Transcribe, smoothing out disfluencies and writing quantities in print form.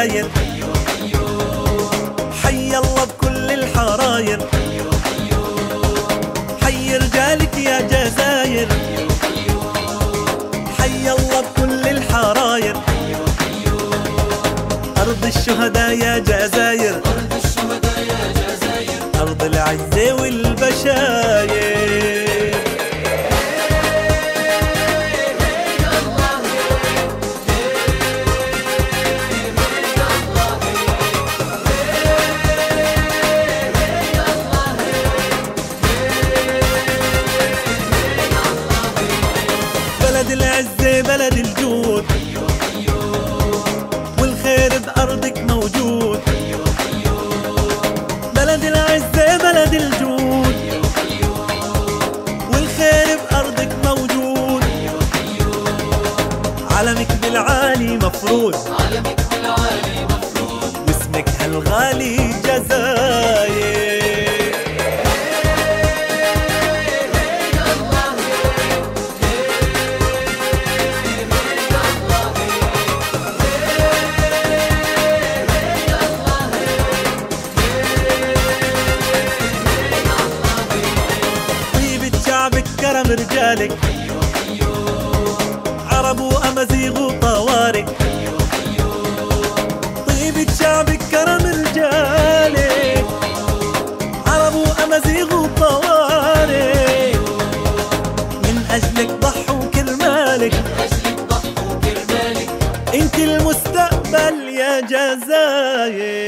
جزاير، حي الله بكل الحراير، حي رجالك يا جزاير، حي الله بكل الحراير، أرض الشهداء يا جزاير، أرض العزة والبشاير. بلد العزة بلد الجود، والخير بأرضك موجود. بلد العزة بلد الجود، والخير بأرضك موجود. علمك بالعالي مفروض، واسمك هالغالي جزاير. كرم رجالك، عرب وأمازيغ وطوارق. طيبة شعبك كرم رجالك، عرب وأمازيغ وطوارق. من أجلك ضحوا كرمالك، انت المستقبل يا جزاير.